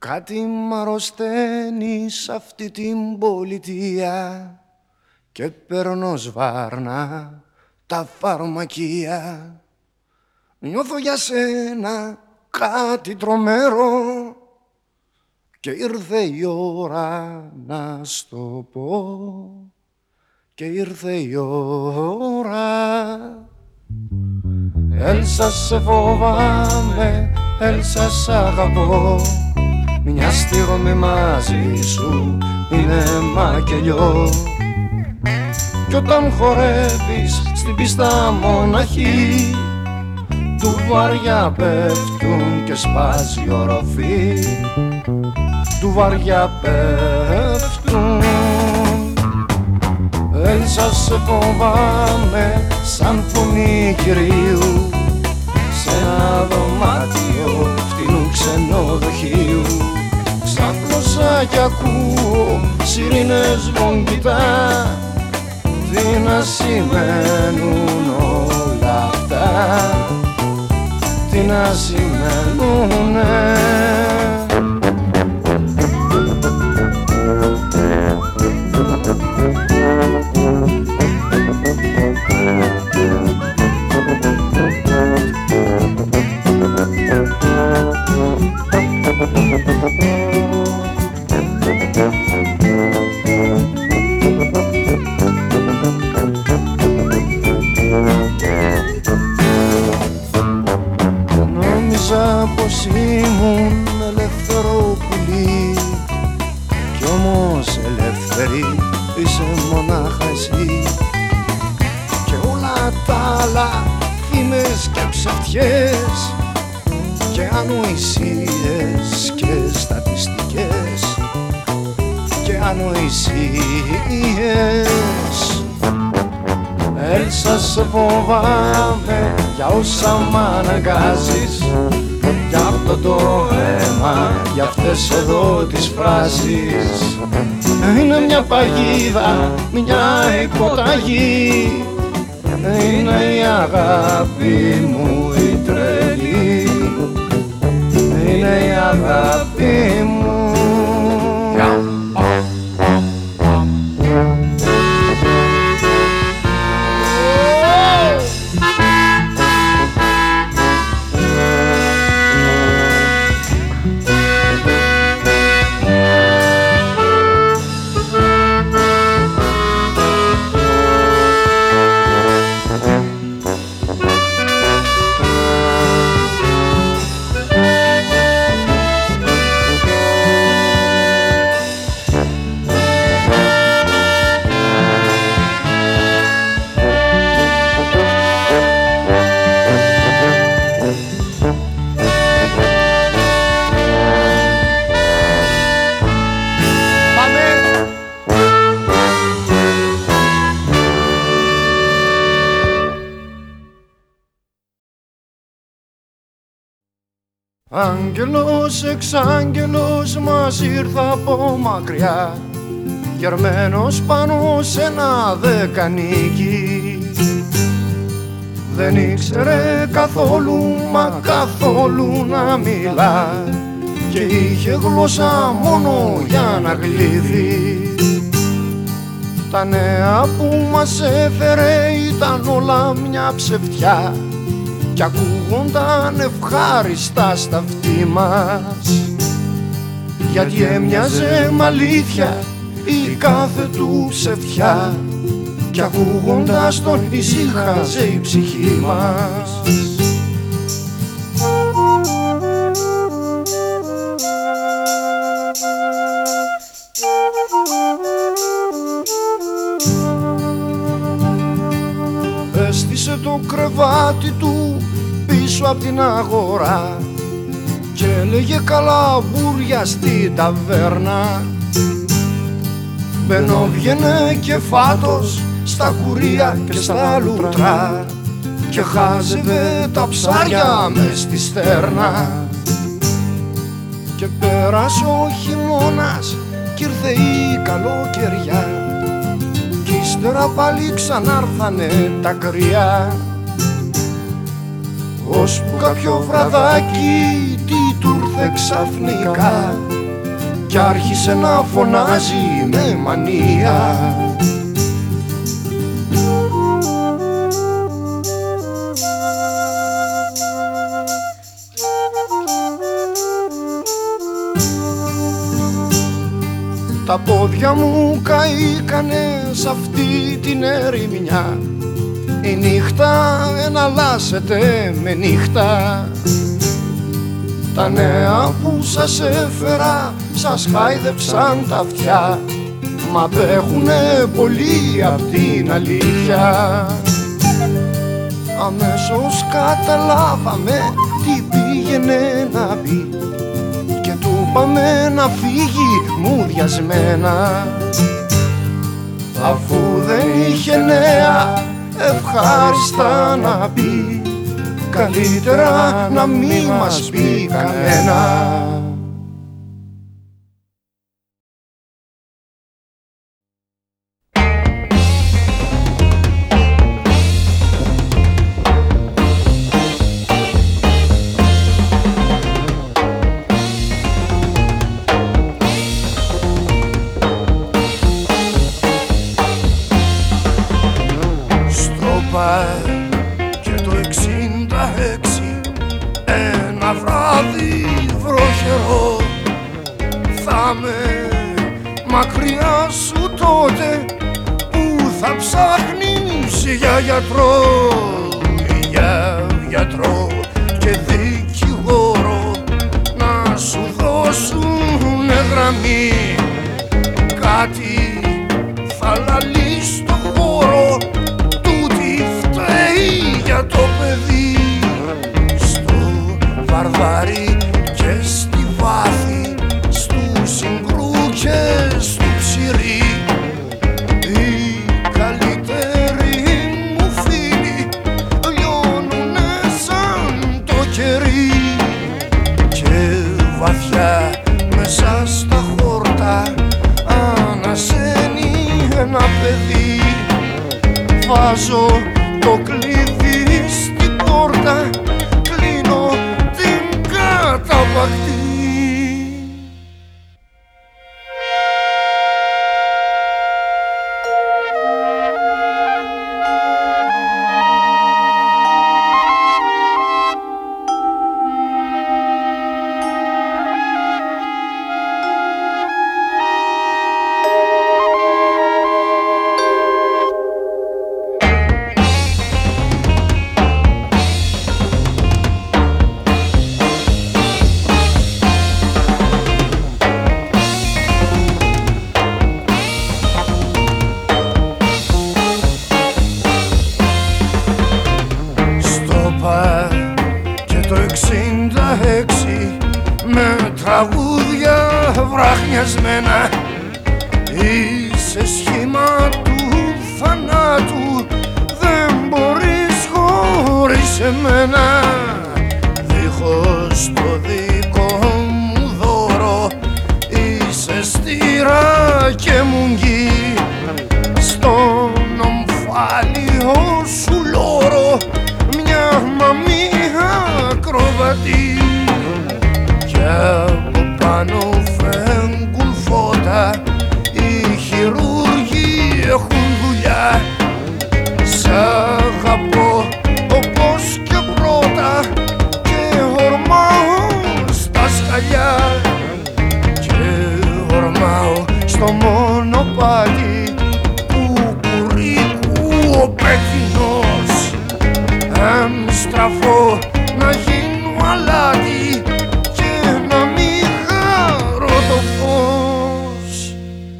Κάτι μ' αρρωσταίνει σ' αυτή την πολιτεία και παίρνω σβάρνα τα φαρμακεία. Νιώθω για σένα κάτι τρομερό και ήρθε η ώρα να στο πω. Και ήρθε η ώρα. Έλσα σε φοβάμαι, Έλσα σ' αγαπώ. Μια στιγμή μαζί σου είναι μακελιό. Κι όταν χορεύεις στην πίστα μοναχή, του βαριά πέφτουν και σπάζει οροφή. Του βαριά πέφτουν. Έλσα σε φοβάμαι σαν φωνή κυρίου σε ένα δωμάτιο φτηνού ξενοδοχείου. Ξάπλωσα κι ακούω σιρήνες βογγητά. Τι να σημαίνουν όλα αυτά, τι να σημαίνουνε. Νόμιζα πως ήμουν ελεύθερο πουλί, κι όμως ελεύθερη είσαι μονάχα εσύ. Και όλα τα άλλα φήμες και ψευτιές και ανοησίες και στατιστικές και ανοησίες. Έλσα σε φοβάμαι για όσα μ' αναγκάζεις, για αυτό το αίμα, για αυτές εδώ τις φράσεις. Είναι μια παγίδα, μια υποταγή, είναι η αγάπη μου η τρελή, είναι η αγάπη μου. Άγγελος εξάγγελος μας ήρθα από μακριά, γερμένος πάνω σε ένα δεκανίκι. Δεν ήξερε καθόλου μα καθόλου να μιλά και είχε γλώσσα μόνο για να γλύφει. Τα νέα που μας έφερε ήταν όλα μια ψευτιά κι ακούγονταν ευχάριστα στα αυτί μας, γιατί έμοιαζε μ' αλήθεια η κάθε του ψευτιά κι ακούγοντας τον ησύχαζε η ψυχή μας. Έστησε το κρεβάτι του πίσω απ' την αγορά και έλεγε καλαμπούρια στην ταβέρνα. Μπαινόβγαινε και φάτος στα κουρία και στα λουτρά και χάζευε τα ψάρια μες στη στέρνα. Και πέρασε ο χειμώνας κι ήρθε η καλοκαιριά κι ύστερα πάλι ξανάρθανε τα κρύα. ώσπου κάποιο βραδάκι τι του ήρθε ξαφνικά κι άρχισε να φωνάζει με μανία. Τα πόδια μου καήκανε σ' αυτή την ερημιά. Η νύχτα εναλλάσσεται με νύχτα. Τα νέα που σας έφερα σας χάιδεψαν τα αυτιά, μα απέχουνε πολύ απ' την αλήθεια. Αμέσως καταλάβαμε τι πήγαινε να πει και του είπαμε να φύγει μουδιασμένα, αφού δεν είχε νέα ευχάριστα να πει, καλύτερα να μη μας πει κανένα. Και το 66 ένα βράδυ βροχερό θα με μακριά σου τότε που θα ψάχνεις για γιατρό, για γιατρό και δικηγόρο να σου δώσουν γραμμή, κάτι θα λαλείς στο χώρο, για το παιδί στο βαρβάρι και στη βάθη, στου συγκρού και στου ψηρή. Οι καλύτεροι μου φίλοι λιώνουνε σαν το κερί και βαθιά μέσα στα χόρτα ανασένει ένα παιδί. Βάζω το κλειδί στην πόρτα, κλείνω την καταπακτή. Και το 66 με τραγούδια βραχνιασμένα, είσαι σχήμα του θανάτου, δεν μπορείς χωρίς εμένα. Δίχως το δικό μου δώρο είσαι στήρα και μουγγί, στον ομφάλιο σου λόρο μια μαμία ακροβατή κι από πάνω φέγγουν φώτα, οι χειρούργοι έχουν δουλειά. Σ' αγαπώ όπως και πρώτα και ορμάω στα σκαλιά και ορμάω στο μονοπάτι του κουρίκου ο πέτεινος. Αν στραφώ να γίνω αλάτι και να μην χαρώ το φως.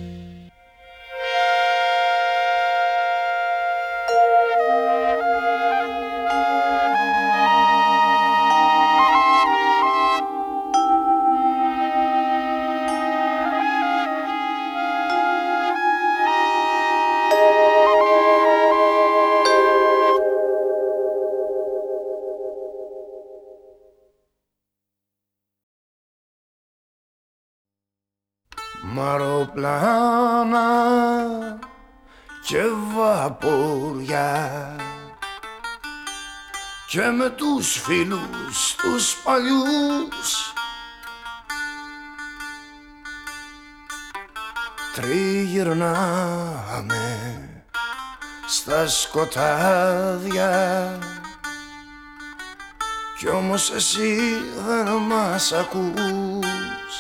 Μαροπλάνα και βαποριά και με τους φίλους τους παλιούς τριγυρνάμε στα σκοτάδια κι όμως εσύ δεν μας ακούς.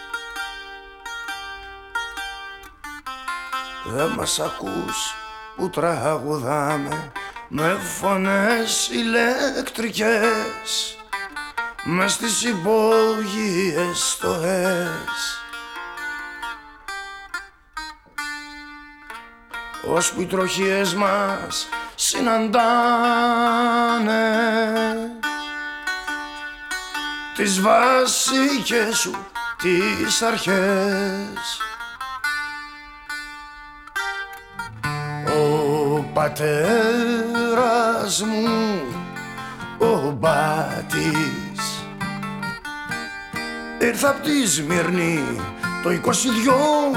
Δεν μας ακούς που τραγουδάμε με φωνές ηλεκτρικές μες στις υπόγειες στοές, ώσπου οι τροχίες μας συναντάνε τις βασικές σου τις αρχές. Ο πατέρας μου, ο μπάτης, ήρθα απ' τη Σμύρνη το 22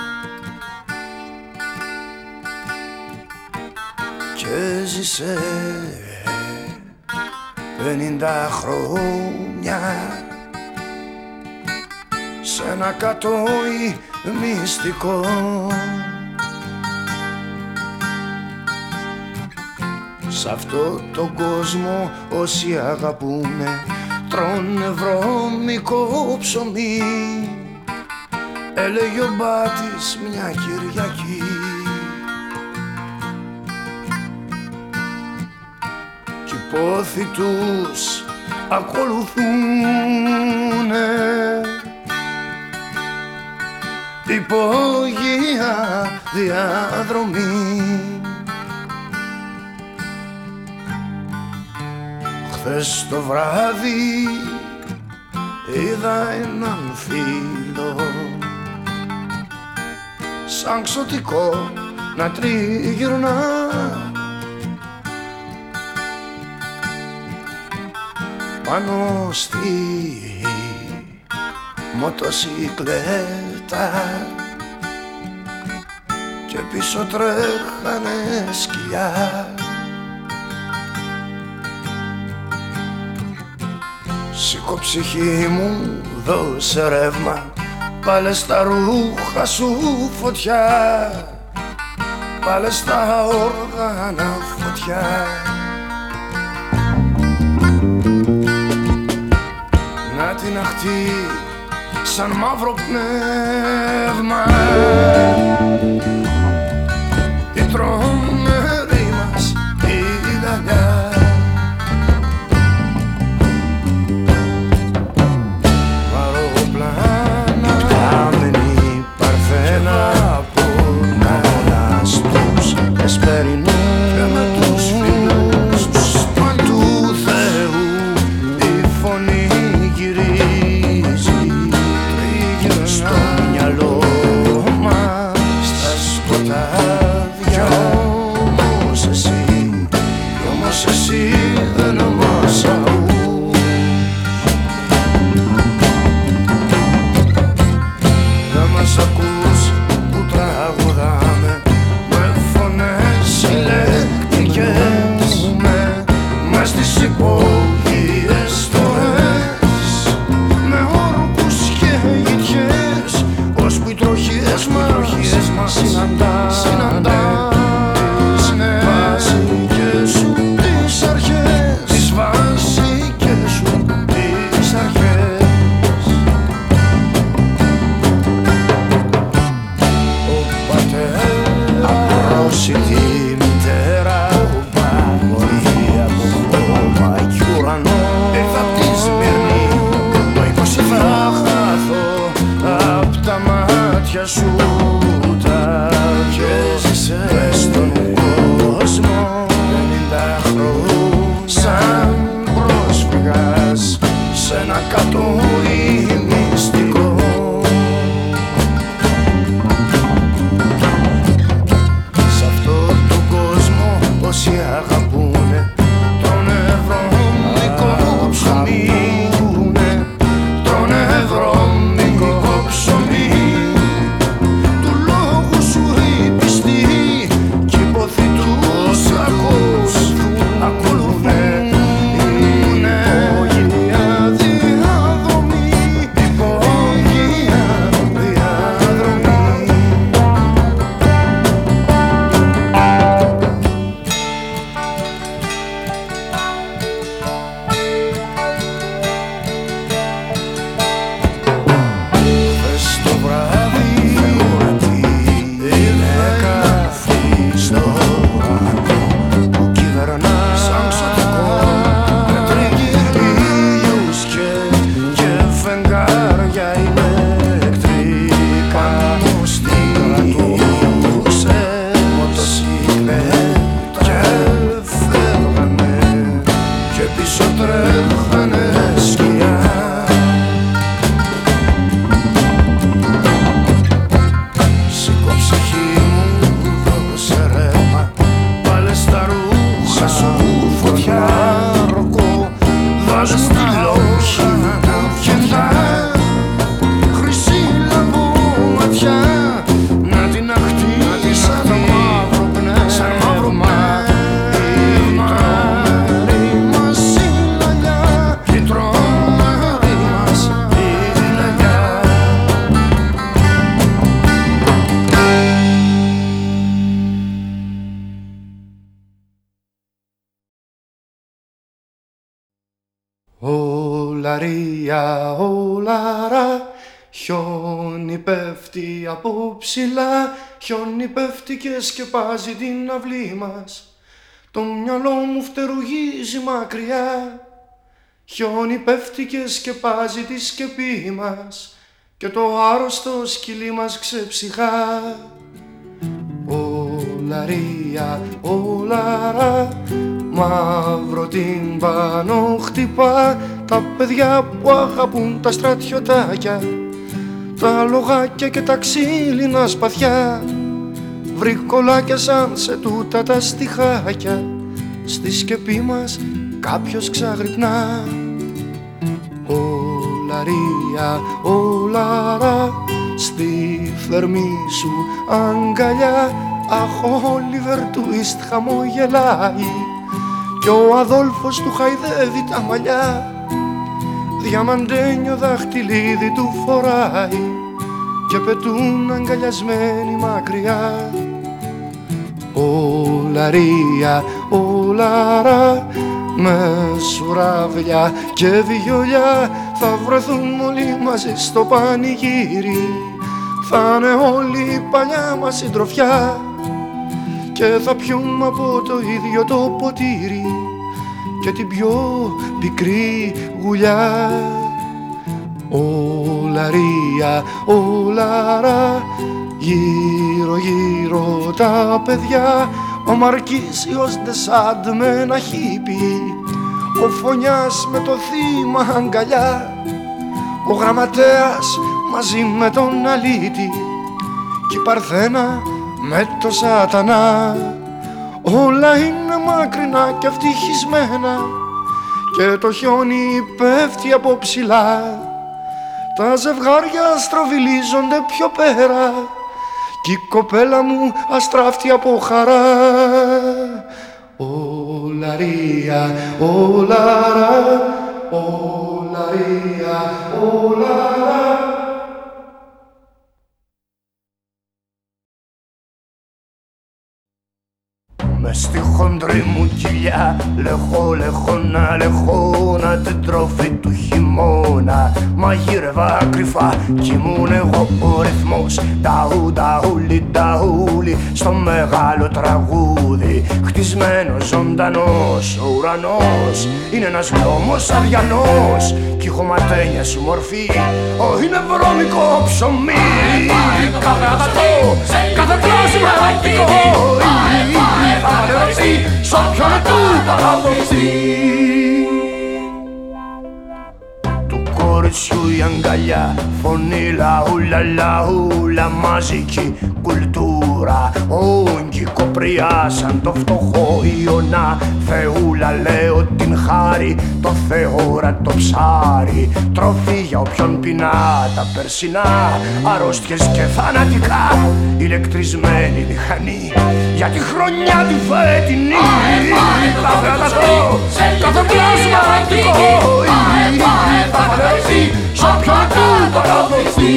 και ζήσε 50 χρόνια σε ένα κατόι μυστικό. Σ' αυτό τον κόσμο όσοι αγαπούνε τρώνε βρώμικο ψωμί, έλεγε ο μπάτης μια Κυριακή. Κι οι πόθοι τους ακολουθούνε υπόγεια διαδρομή. Χθες το βράδυ είδα έναν φίλο σαν ξωτικό να τριγυρνά πάνω στη μοτοσικλέτα και πίσω τρέχανε σκυλιά. Σήκω ψυχή μου, δώσε ρεύμα, βάλε στα ρούχα σου φωτιά, βάλε στα όργανα φωτιά. Να την αχτεί σαν μαύρο πνεύμα η τρομερή μας η λαλιά. Και με τους φίλους του Θεού η φωνή γυρίζει στο μυαλό μας στα σκοτάδια. Κι όμως εσύ δεν μας ακούς. Δεν μας ακούς που τραγουδάμε ηλεκτρικές μες στις υπόγειες στοές με όρκους και γητιές, ώσπου οι τροχίες μας συναντάνε τις βασικές σου τις αρχές, τις βασικές σου τις αρχές. Ο πατέρας απρόσιτη μητέρα, μωρία από χώμα κι ουρανό, ήρθα απ' τη Σμύρνη το 20 θα χάθω απ' τα μάτια σου τα και ζήσε στον κόσμο 50 χρόνια σαν πρόσφυγας σε ένα κατόι μυστικό. Όσοι αγαπούνε τρώνε βρώμικο ψωμί, τρώνε βρώμικο ψωμί Ολαρία, ολαρά, χιόνι πέφτει από ψηλά, χιόνι πέφτει και σκεπάζει την αυλή μας. Το μυαλό μου φτερουγίζει μακριά, χιόνι πέφτει και σκεπάζει τη σκεπή μας και το άρρωστο σκυλί μας ξεψυχά. Ολαρία, ολαρά, μαύρο τύμπανο χτυπά τα παιδιά που αγαπούν τα στρατιωτάκια, τα λογάκια και τα ξύλινα σπαθιά, βρικολάκια σαν σε τούτα τα στιχάκια. Στη σκεπή μας κάποιος ξαγρυπνά. Ολαρία, ολαρά, στη θερμή σου αγκαλιά, αχ, ο Όλιβερ Τουίστ χαμογελάει κι ο Αδόλφος του χαϊδεύει τα μαλλιά, διαμαντένιο δαχτυλίδι του φοράει και πετούν αγκαλιασμένοι μακριά. Ολαρία, ολαρά, με σουράβλια και βιολιά θα βρεθούν όλοι μαζί στο πανηγύρι, θα είναι όλη η παλιά μας συντροφιά και θα πιούμε από το ίδιο το ποτήρι και την πιο πικρή γουλιά. Ολαρία, ολαρά, γύρω γύρω τα παιδιά, ο Μαρκίσιος Ντεσάντ με ένα χίπι, ο Φωνιάς με το θύμα αγκαλιά, ο Γραμματέας μαζί με τον Αλήτη και η Παρθένα με το Σατανά. Όλα είναι μακρινά και ευτυχισμένα και το χιόνι πέφτει από ψηλά, τα ζευγάρια στροβιλίζονται πιο πέρα κι η κοπέλα μου αστράφτει από χαρά. Ολαρία, ολαρά, ολαρία, ολαρά. Μες στη χοντρή μου κοιλιά λεχόνα την τροφή του χειμώνα. Μαγείρευα κρυφά κι ήμουν εγώ ο ρυθμός. Ταούλι στο μεγάλο τραγούδι, χτισμένος ζωντανός ο ουρανός. Είναι ένας νόμος αδιανός κι η χωματένια σου μορφή είναι βρώμικο ψωμί. Κάθε αγατό, κάθε κλάσμα αττικό θα ανεβαστεί σ' όποιον του παραδοθεί. Του κοριτσιού η αγκαλιά, φωνή λαούλα, μαζική κουλτούρα, όγκη κοπριά σαν το φτωχό Ιωνά. Θεούλα λέω την χάρη, το θεόρα το ψάρι, τροφή για όποιον πεινά τα περσινά, αρρώστιες και θανατικά, ηλεκτρισμένη μηχανή για τη χρονιά τη φετινή. Κάθε αγαθό, κάθε πλάσμα αττικό θα φανερωθεί σ' όποιον του παραδοθεί.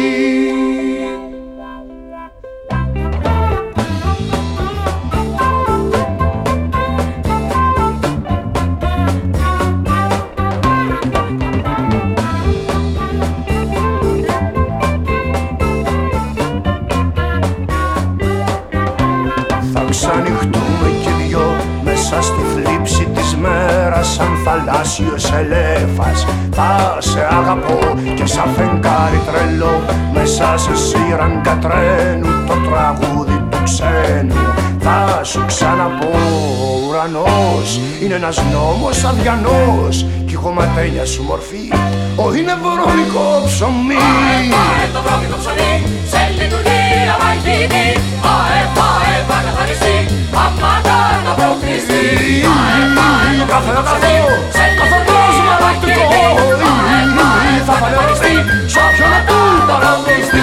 Ξανοιχτούμε κι δυο μέσα στη θλίψη της μέρας, σαν θαλάσσιος ελέφας. Θα σε αγαπώ και σαν φεγγάρι τρελό, μέσα σε σύραγγα τρένου το τραγούδι του ξένου. Θα σου ξαναπώ, ο ουρανός είναι ένας νόμος αδιανός κι η χωματένια σου μορφή είναι βρώμικο ψωμί. Το βρώμικο ψωμί σε λειτουργία μαγική, θα καθαριστεί, αμάτα να προκλειστεί. Κάθε αγαθό, κάθε πλάσμα αττικό θα φανερωθεί σ' όποιον του παραδοθεί.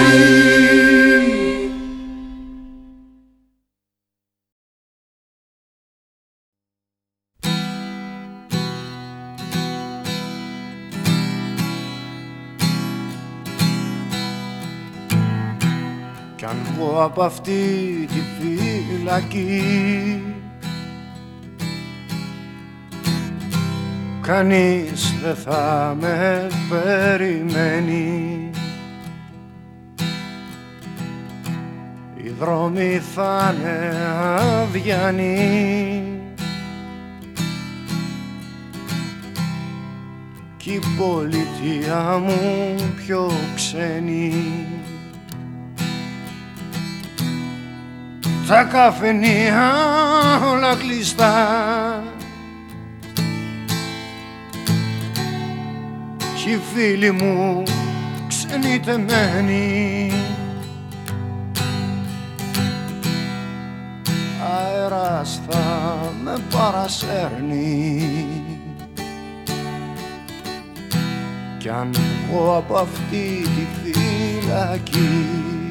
Κι αν βγω απ' αυτή τη φυλακή, κανείς δεν θα με περιμένει. Οι δρόμοι θα είναι αδιανοί κι η πολιτεία μου πιο ξένη. Τα καφενεία όλα κλειστά κι οι φίλοι μου ξενιτεμένοι. Αέρας θα με παρασέρνει κι αν βγω από αυτή τη φυλακή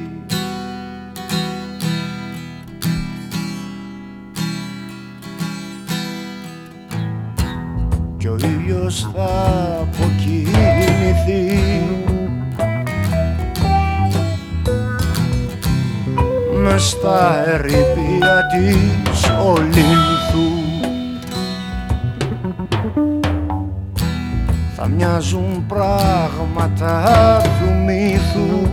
κι ο ήλιος θα αποκοιμηθεί μες στα ερείπια της Ολύνθου. Θα μοιάζουν πράγματα του μύθου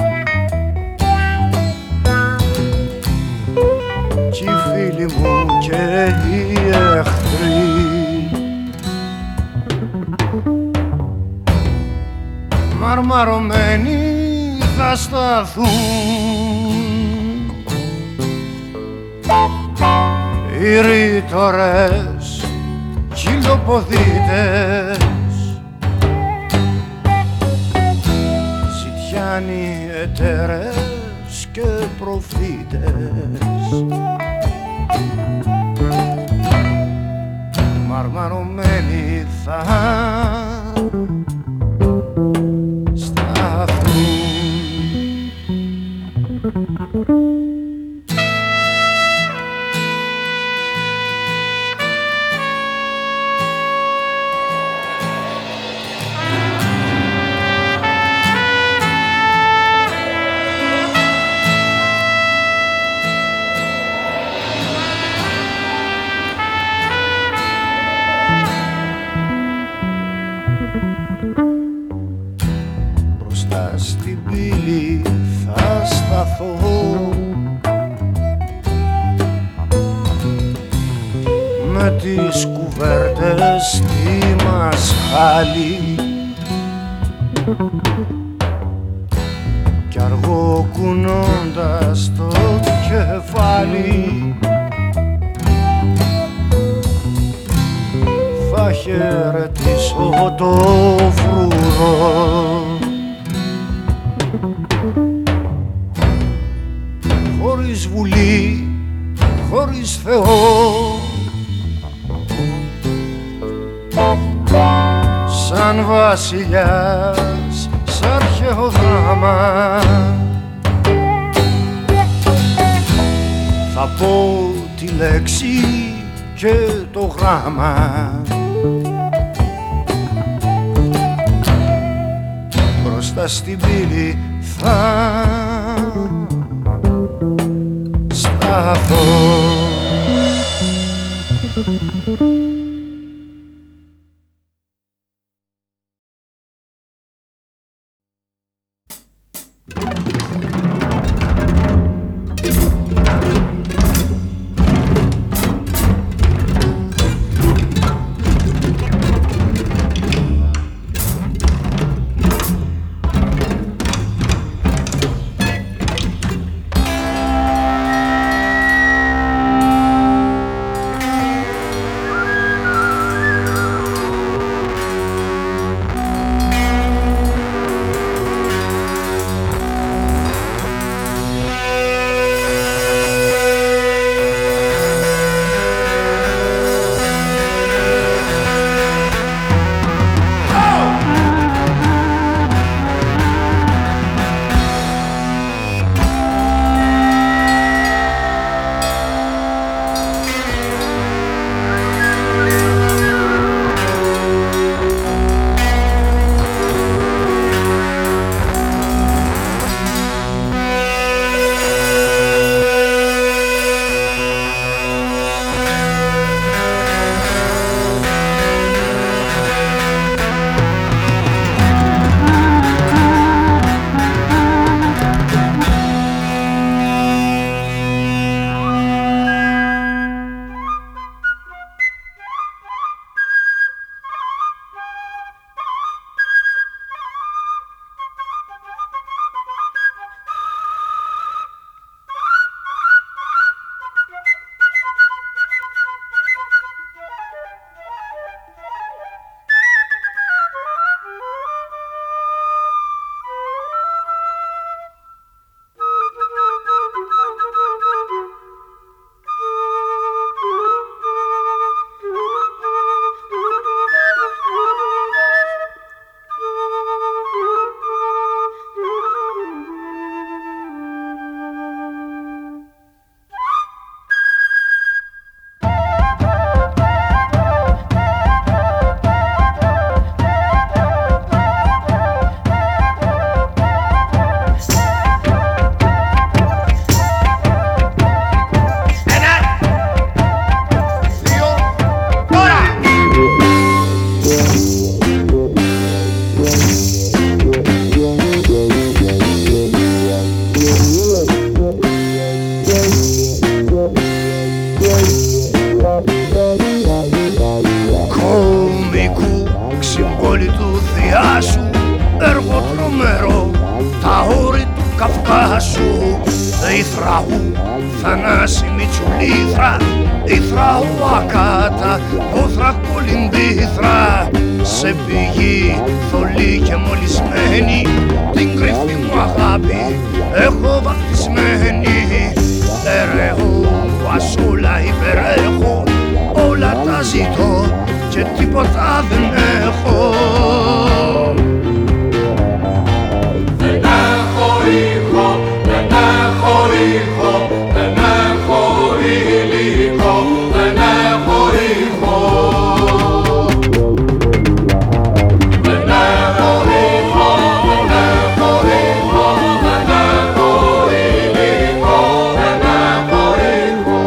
κι οι φίλοι μου και οι εχθροί μαρμαρωμένοι θα σταθούν. Οι ρήτορες, χιλοποδίτες, ζητιάνοι εταιρές και προφήτες μαρμαρωμένοι θα σταθούν. Στην πύλη θα σταθώ με τις κουβέρτες στη μασχάλη κι αργό κουνώντας το κεφάλι θα χαιρετήσω το φρουρό. Χωρίς βουλή, χωρίς Θεό, σαν βασιλιάς, σ' αρχαίο δράμα θα πω τη λέξη και το γράμμα μπροστά στην πύλη θα σταθώ. Καυκάσου, Ιθραού, θανάσιμη τσουλήθρα, Ιθραού ακάτα, πόθρα κολυμπήθρα, σε πηγή θολή και μολυσμένη, την κρυφή μου αγάπη έχω βαπτισμένη. Ερεώ, ασούλα υπερέχω, όλα τα ζητώ και τίποτα δεν έχω. Δεν έχω ήχο, δεν έχω ήχο, δεν έχω υλικό, δεν έχω ήχο. Δεν έχω ήχο, δεν έχω ήχο, δεν έχω υλικό, δεν έχω ήχο.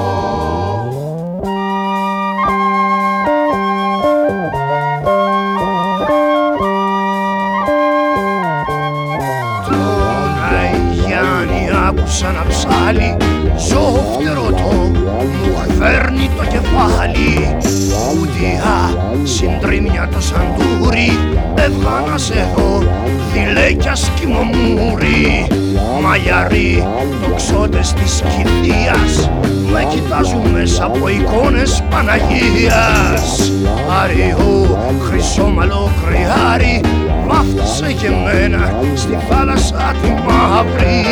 Άκουσα να ψάλει, ζωφτερωτό, μου χβέρνει το κεφάλι. Ουδιά, συντρίμια το σαντούρι, έβγα να σε δω, δηλέκια σκυμομούρι. Μαγιαροί, τοξότες της κηδείας, με κοιτάζουν μέσα από εικόνες Παναγίας. Αριού, χρυσόμαλο κρυάρι, βάφτισε και μένα στη θάλασσα τη μαύρη.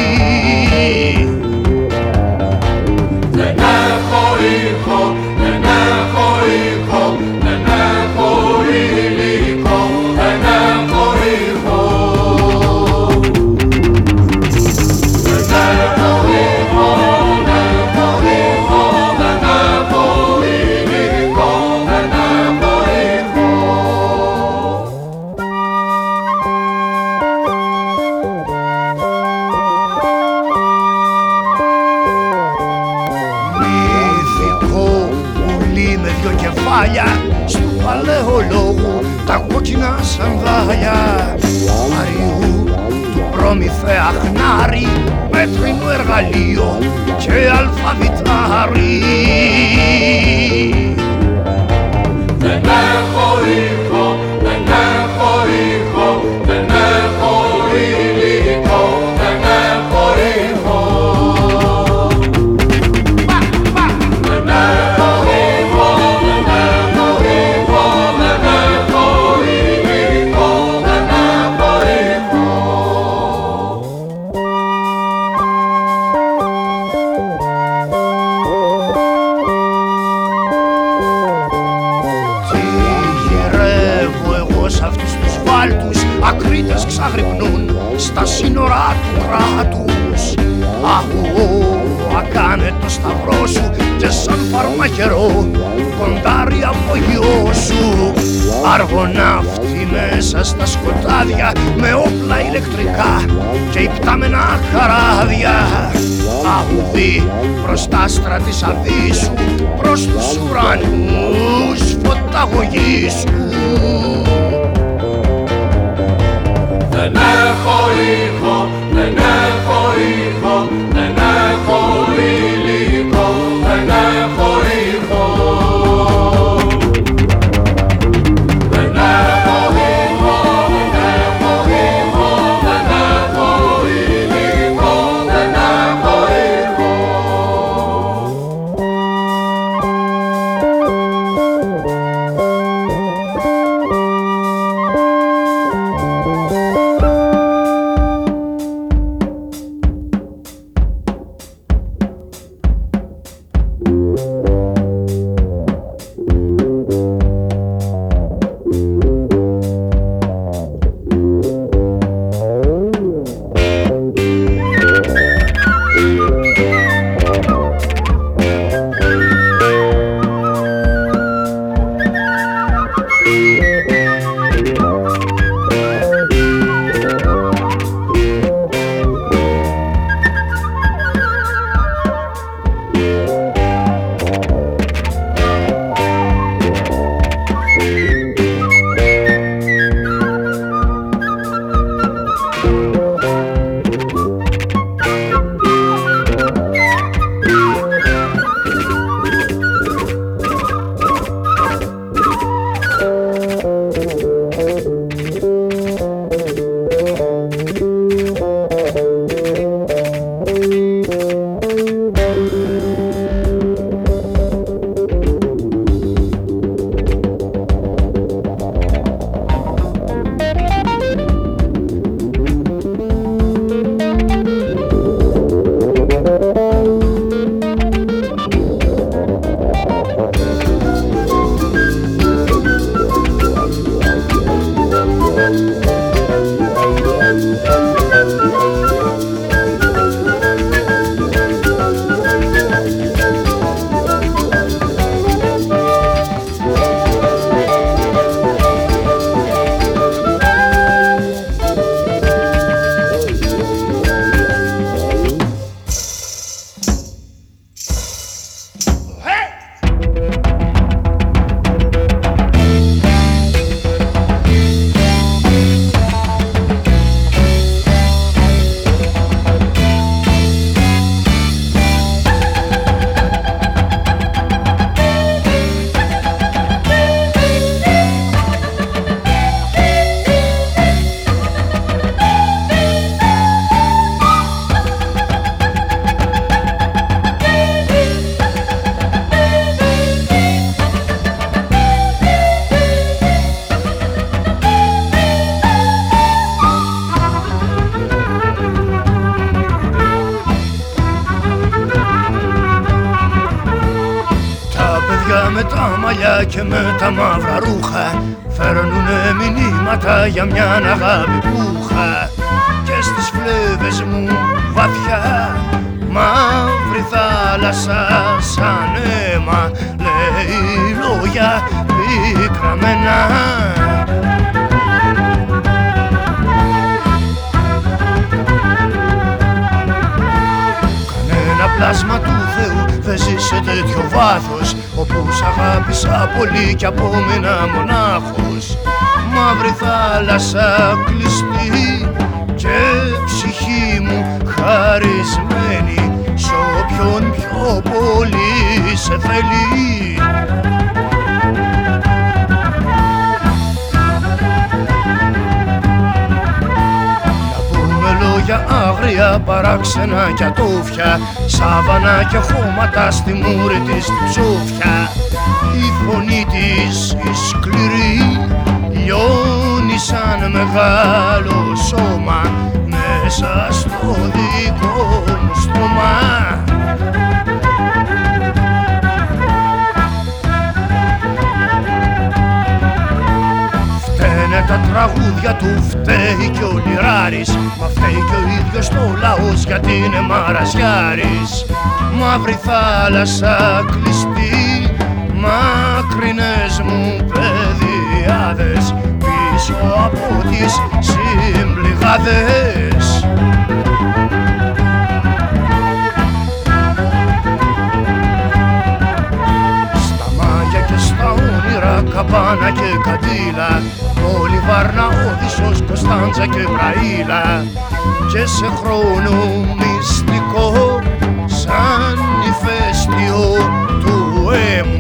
Δεν έχω ήχο, δεν έχω ήχο, δεν έχω υλικό, δεν έχω ήχο. Δεν έχω ήχο, δεν έχω ήχο, δεν έχω υλικό, δεν έχω ήχο. Μυθικό πουλί με δυο κεφάλια, στου παλαιολόγου τα κόκκινα σανδάλια. Αριού του Προμηθέα χνάρι, μέτρινο εργαλείο και αλφαβητάρι. Δεν έχω ήχο, δεν έχω ήχο, δεν έχω υλικό, δεν έχω ήχο. Δεν έχω ήχο, δεν έχω ήχο, δεν έχω υλικό, δεν έχω ήχο. Τι γυρεύω εγώ σ' αυτούς τους βάλτους, ακρίτες ξαγρυπνούν στα σύνορα του κράτους. Αχου, ακάνε το σταυρό σου και σαν φαρμακερό κοντάρει απογειό σου. Αργοναύτη μέσα στα σκοτάδια με όπλα ηλεκτρικά και υπτάμενα χαράδια. Αγουδί προς τα άστρα της Αβύσσου, προς τους ουρανούς φωταγωγήσου. Δεν έχω ήχο, δεν έχω ήχο, δεν έχω υλικό, δεν έχω ήχο. Δεν έχω ήχο, δεν έχω ήχο, δεν έχω υλικό, δεν έχω ήχο. μαλλιά και με τα μαύρα ρούχα φέρνουνε μηνύματα για μια αγάπη που είχα. Και στις φλέβες μου βαθιά μαύρη θάλασσα σαν αίμα λέει λόγια πικραμένα. Κανένα πλάσμα του Θεού δεν ζει σε τέτοιο βάθος, όπου σ' αγάπησα πολύ κι απόμεινα μονάχος. Μαύρη θάλασσα κλειστή και ψυχή μου χαρισμένη σ' όποιον πιο πολύ σε θέλει. Λόγια άγρια, παράξενα κι ατόφια, σάβανα και χώματα στη μούρη της την ψόφια. Η φωνή της η σκληρή λιώνει σαν μεγάλο σώμα μέσα στο δικό μου στόμα. Φταίνε τα τραγούδια του, φταίει κι ο Λιράρης, μα φταίει κι ο ίδιος το λαός γιατί είναι μαραζιάρης. Μαύρη θάλασσα κλειστή, μακρινές μου παιδιάδες πίσω από τις συμπληγάδες. Στα μάγια και στα όνειρα, Καπάνα και Καντήλα, όλη Βάρνα, Όδυσσος, Κωνσταντζα και Μπραήλα. Και σε χρόνο μυστικό σαν ηφαίστειο του έμου